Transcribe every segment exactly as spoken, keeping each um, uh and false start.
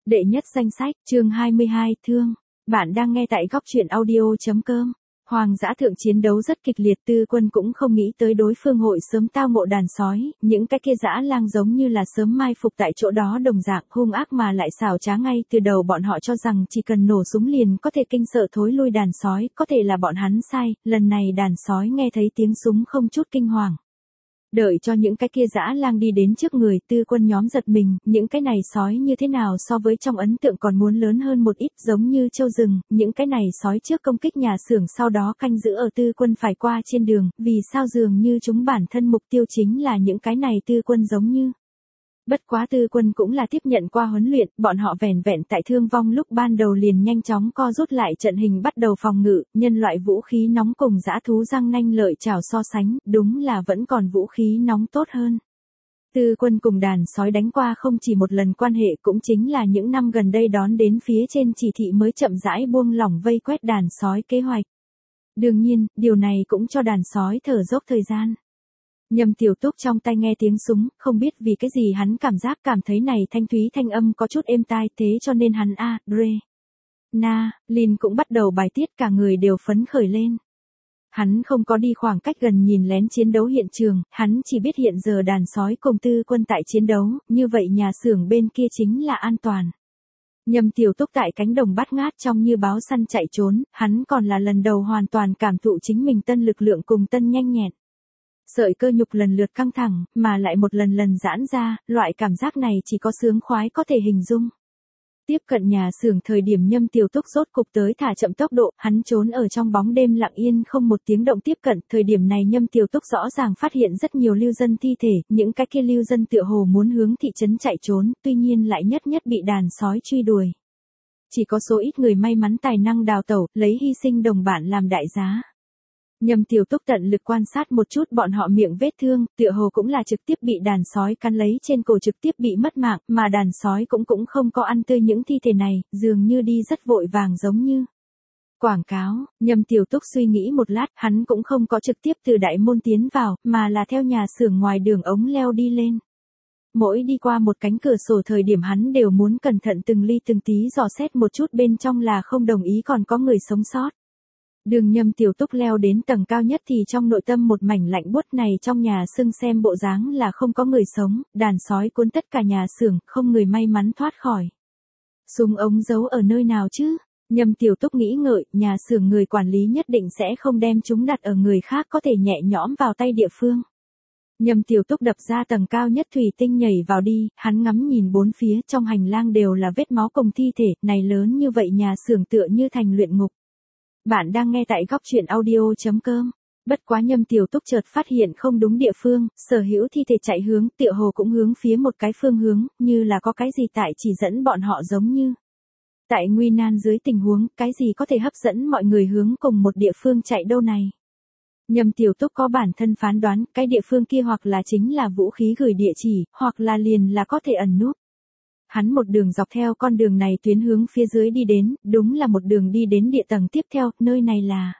Đệ nhất danh sách, chương hai mươi hai, thương. Bạn đang nghe tại góc truyện audio.com. Hoàng dã thượng chiến đấu rất kịch liệt, Tư Quân cũng không nghĩ tới đối phương hội sớm tao ngộ đàn sói, những cái kia dã lang giống như là sớm mai phục tại chỗ đó đồng dạng hung ác mà lại xảo trá, ngay từ đầu bọn họ cho rằng chỉ cần nổ súng liền có thể kinh sợ thối lui đàn sói, có thể là bọn hắn sai, lần này đàn sói nghe thấy tiếng súng không chút kinh hoàng. Đợi cho những cái kia dã lang đi đến trước người, Tư Quân nhóm giật mình, những cái này sói như thế nào so với trong ấn tượng còn muốn lớn hơn một ít, giống như trâu rừng, những cái này sói trước công kích nhà xưởng sau đó canh giữ ở Tư Quân phải qua trên đường, vì sao dường như chúng bản thân mục tiêu chính là những cái này Tư Quân giống như. Bất quá Tư Quân cũng là tiếp nhận qua huấn luyện, bọn họ vẻn vẹn tại thương vong lúc ban đầu liền nhanh chóng co rút lại trận hình bắt đầu phòng ngự, nhân loại vũ khí nóng cùng dã thú răng nanh lợi chảo so sánh, đúng là vẫn còn vũ khí nóng tốt hơn. Tư Quân cùng đàn sói đánh qua không chỉ một lần quan hệ, cũng chính là những năm gần đây đón đến phía trên chỉ thị mới chậm rãi buông lỏng vây quét đàn sói kế hoạch. Đương nhiên, điều này cũng cho đàn sói thở dốc thời gian. Nhâm Tiểu Túc trong tay nghe tiếng súng, không biết vì cái gì hắn cảm giác cảm thấy này thanh thúy thanh âm có chút êm tai, thế cho nên hắn a, Dre, Na, Lin cũng bắt đầu bài tiết, cả người đều phấn khởi lên. Hắn không có đi khoảng cách gần nhìn lén chiến đấu hiện trường, hắn chỉ biết hiện giờ đàn sói cùng Tư Quân tại chiến đấu, như vậy nhà xưởng bên kia chính là an toàn. Nhâm Tiểu Túc tại cánh đồng bát ngát trong như báo săn chạy trốn, hắn còn là lần đầu hoàn toàn cảm thụ chính mình tân lực lượng cùng tân nhanh nhẹn. Sợi cơ nhục lần lượt căng thẳng, mà lại một lần lần giãn ra, loại cảm giác này chỉ có sướng khoái có thể hình dung. Tiếp cận nhà xưởng thời điểm Nhâm Tiểu Túc rốt cục tới thả chậm tốc độ, hắn trốn ở trong bóng đêm lặng yên không một tiếng động tiếp cận, thời điểm này Nhâm Tiểu Túc rõ ràng phát hiện rất nhiều lưu dân thi thể, những cái kia lưu dân tựa hồ muốn hướng thị trấn chạy trốn, tuy nhiên lại nhất nhất bị đàn sói truy đuổi. Chỉ có số ít người may mắn tài năng đào tẩu, lấy hy sinh đồng bạn làm đại giá. Nhâm Tiểu Túc tận lực quan sát một chút bọn họ miệng vết thương, tựa hồ cũng là trực tiếp bị đàn sói cắn lấy trên cổ trực tiếp bị mất mạng, mà đàn sói cũng cũng không có ăn tươi những thi thể này, dường như đi rất vội vàng giống như. Quảng cáo, Nhâm Tiểu Túc suy nghĩ một lát, hắn cũng không có trực tiếp từ đại môn tiến vào, mà là theo nhà xưởng ngoài đường ống leo đi lên. Mỗi đi qua một cánh cửa sổ thời điểm hắn đều muốn cẩn thận từng ly từng tí dò xét một chút bên trong là không đồng ý còn có người sống sót. Đường Nhâm Tiểu Túc leo đến tầng cao nhất thì trong nội tâm một mảnh lạnh buốt, này trong nhà xưng xem bộ dáng là không có người sống, đàn sói cuốn tất cả nhà xưởng, không người may mắn thoát khỏi. Súng ống giấu ở nơi nào chứ? Nhâm Tiểu Túc nghĩ ngợi, nhà xưởng người quản lý nhất định sẽ không đem chúng đặt ở người khác có thể nhẹ nhõm vào tay địa phương. Nhâm Tiểu Túc đập ra tầng cao nhất thủy tinh nhảy vào đi, hắn ngắm nhìn bốn phía, trong hành lang đều là vết máu cùng thi thể, này lớn như vậy nhà xưởng tựa như thành luyện ngục. Bạn đang nghe tại góc truyện audio.com. Bất quá Nhâm Tiểu Túc chợt phát hiện không đúng địa phương, sở hữu thi thể chạy hướng, tựa hồ cũng hướng phía một cái phương hướng, như là có cái gì tại chỉ dẫn bọn họ giống như. Tại nguy nan dưới tình huống, cái gì có thể hấp dẫn mọi người hướng cùng một địa phương chạy đâu này. Nhâm Tiểu Túc có bản thân phán đoán, cái địa phương kia hoặc là chính là vũ khí gửi địa chỉ, hoặc là liền là có thể ẩn núp. Hắn một đường dọc theo con đường này tuyến hướng phía dưới đi đến, đúng là một đường đi đến địa tầng tiếp theo, nơi này là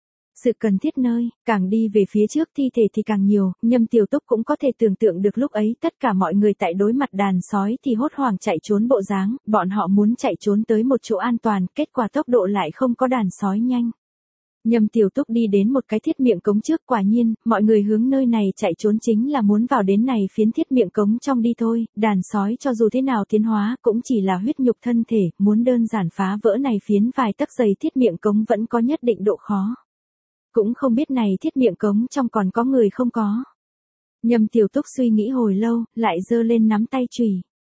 sự cần thiết nơi, càng đi về phía trước thi thể thì càng nhiều, Nhâm Tiểu Túc cũng có thể tưởng tượng được lúc ấy tất cả mọi người tại đối mặt đàn sói thì hốt hoảng chạy trốn bộ dáng, bọn họ muốn chạy trốn tới một chỗ an toàn, kết quả tốc độ lại không có đàn sói nhanh. Nhâm Tiểu Túc đi đến một cái thiết miệng cống trước, quả nhiên, mọi người hướng nơi này chạy trốn chính là muốn vào đến này phiến thiết miệng cống trong đi thôi, đàn sói cho dù thế nào tiến hóa cũng chỉ là huyết nhục thân thể, muốn đơn giản phá vỡ này phiến vài tấc dày thiết miệng cống vẫn có nhất định độ khó. Cũng không biết này thiết miệng cống trong còn có người không có. Nhâm Tiểu Túc suy nghĩ hồi lâu, lại giơ lên nắm tay chùy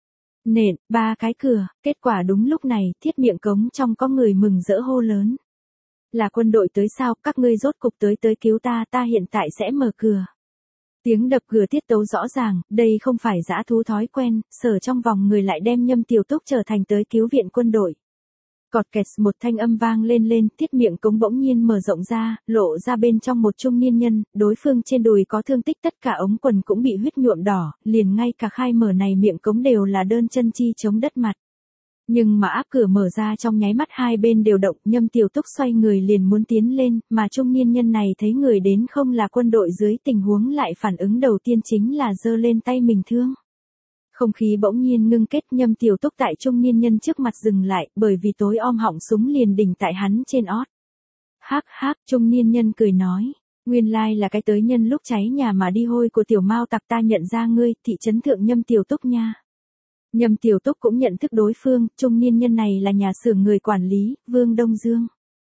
nện, ba cái cửa, kết quả đúng lúc này, thiết miệng cống trong có người mừng rỡ hô lớn. Là quân đội tới sao, các ngươi rốt cục tới tới cứu ta, ta hiện tại sẽ mở cửa. Tiếng đập cửa tiết tấu rõ ràng, đây không phải dã thú thói quen, sở trong vòng người lại đem Nhâm Tiểu Túc trở thành tới cứu viện quân đội. Cọt kẹt một thanh âm vang lên lên, thiết miệng cống bỗng nhiên mở rộng ra, lộ ra bên trong một trung niên nhân, đối phương trên đùi có thương tích, tất cả ống quần cũng bị huyết nhuộm đỏ, liền ngay cả khai mở này miệng cống đều là đơn chân chi chống đất mặt. Nhưng mà áp cửa mở ra trong nháy mắt hai bên đều động, Nhâm Tiểu Túc xoay người liền muốn tiến lên, mà trung niên nhân này thấy người đến không là quân đội dưới tình huống lại phản ứng đầu tiên chính là giơ lên tay mình thương. Không khí bỗng nhiên ngưng kết, Nhâm Tiểu Túc tại trung niên nhân trước mặt dừng lại, bởi vì tối om họng súng liền đỉnh tại hắn trên ót. Hắc hắc, trung niên nhân cười nói, nguyên lai là cái tới nhân lúc cháy nhà mà đi hôi của tiểu Mao tặc, ta nhận ra ngươi, thị trấn thượng Nhâm Tiểu Túc nha. Nhâm Tiểu Túc cũng nhận thức đối phương, trung niên nhân này là nhà xưởng người quản lý, Vương Đông Dương.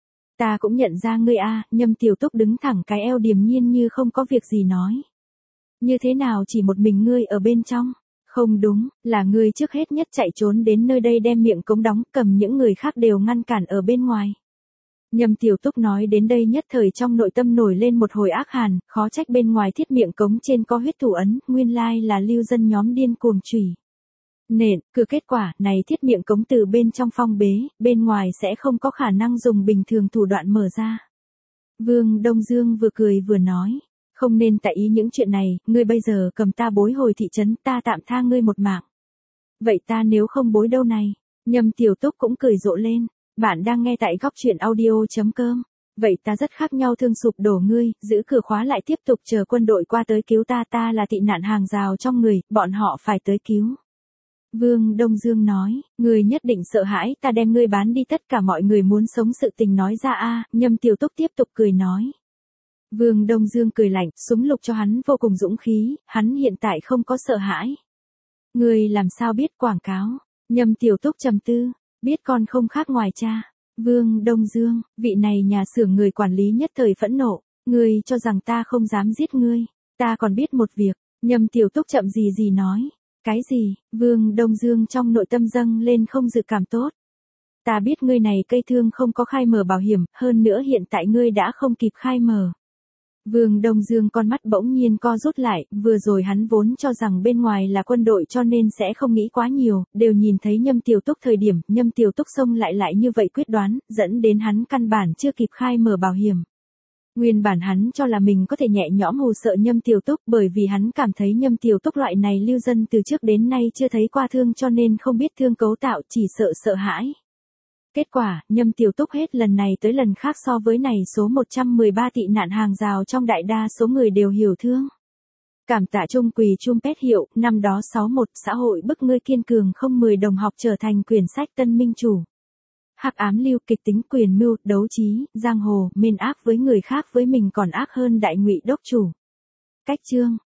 Ta cũng nhận ra ngươi a, Nhâm Tiểu Túc đứng thẳng cái eo điềm nhiên như không có việc gì nói. Như thế nào chỉ một mình ngươi ở bên trong? Không đúng, là ngươi trước hết nhất chạy trốn đến nơi đây đem miệng cống đóng, cầm những người khác đều ngăn cản ở bên ngoài. Nhâm Tiểu Túc nói đến đây nhất thời trong nội tâm nổi lên một hồi ác hàn, khó trách bên ngoài thiết miệng cống trên có huyết thủ ấn, nguyên lai là lưu dân nhóm điên cuồng chửi nện, cứ kết quả này thiết miệng cống từ bên trong phong bế, bên ngoài sẽ không có khả năng dùng bình thường thủ đoạn mở ra. Vương Đông Dương vừa cười vừa nói, không nên tại ý những chuyện này, ngươi bây giờ cầm ta bối hồi thị trấn, ta tạm tha ngươi một mạng. Vậy ta nếu không bối đâu này? Nhâm Tiểu Túc cũng cười rộ lên, bạn đang nghe tại góc truyện audio.com. Vậy ta rất khác nhau thương sụp đổ ngươi, giữ cửa khóa lại tiếp tục chờ quân đội qua tới cứu ta, ta là tị nạn hàng rào trong người, bọn họ phải tới cứu. Vương Đông Dương nói, ngươi nhất định sợ hãi, ta đem ngươi bán đi, tất cả mọi người muốn sống sự tình nói ra a. Nhâm Tiểu Túc tiếp tục cười nói. Vương Đông Dương cười lạnh, súng lục cho hắn vô cùng dũng khí, hắn hiện tại không có sợ hãi. Ngươi làm sao biết quảng cáo? Nhâm Tiểu Túc trầm tư, biết con không khác ngoài cha. Vương Đông Dương, vị này nhà xưởng người quản lý nhất thời phẫn nộ, ngươi cho rằng ta không dám giết ngươi, ta còn biết một việc. Nhâm Tiểu Túc chậm gì gì nói. Cái gì? Vương Đông Dương trong nội tâm dâng lên không dự cảm tốt. Ta biết ngươi này cây thương không có khai mở bảo hiểm, hơn nữa hiện tại ngươi đã không kịp khai mở. Vương Đông Dương con mắt bỗng nhiên co rút lại, vừa rồi hắn vốn cho rằng bên ngoài là quân đội cho nên sẽ không nghĩ quá nhiều, đều nhìn thấy Nhâm Tiểu Túc thời điểm, Nhâm Tiểu Túc xông lại lại như vậy quyết đoán, dẫn đến hắn căn bản chưa kịp khai mở bảo hiểm. Nguyên bản hắn cho là mình có thể nhẹ nhõm hù sợ Nhâm Tiểu Túc, bởi vì hắn cảm thấy Nhâm Tiểu Túc loại này lưu dân từ trước đến nay chưa thấy qua thương cho nên không biết thương cấu tạo, chỉ sợ sợ hãi. Kết quả, Nhâm Tiểu Túc hết lần này tới lần khác so với này số một trăm mười ba tị nạn hàng rào trong đại đa số người đều hiểu thương. Cảm tạ Trung Quỳ Chum Pét hiệu, năm đó sáu một, xã hội bức ngươi kiên cường không mười đồng học trở thành quyển sách tân minh chủ. Hắc ám lưu, kịch tính, quyền mưu, đấu trí, giang hồ, mên ác với người khác với mình còn ác hơn đại ngụy đốc chủ. Cách chương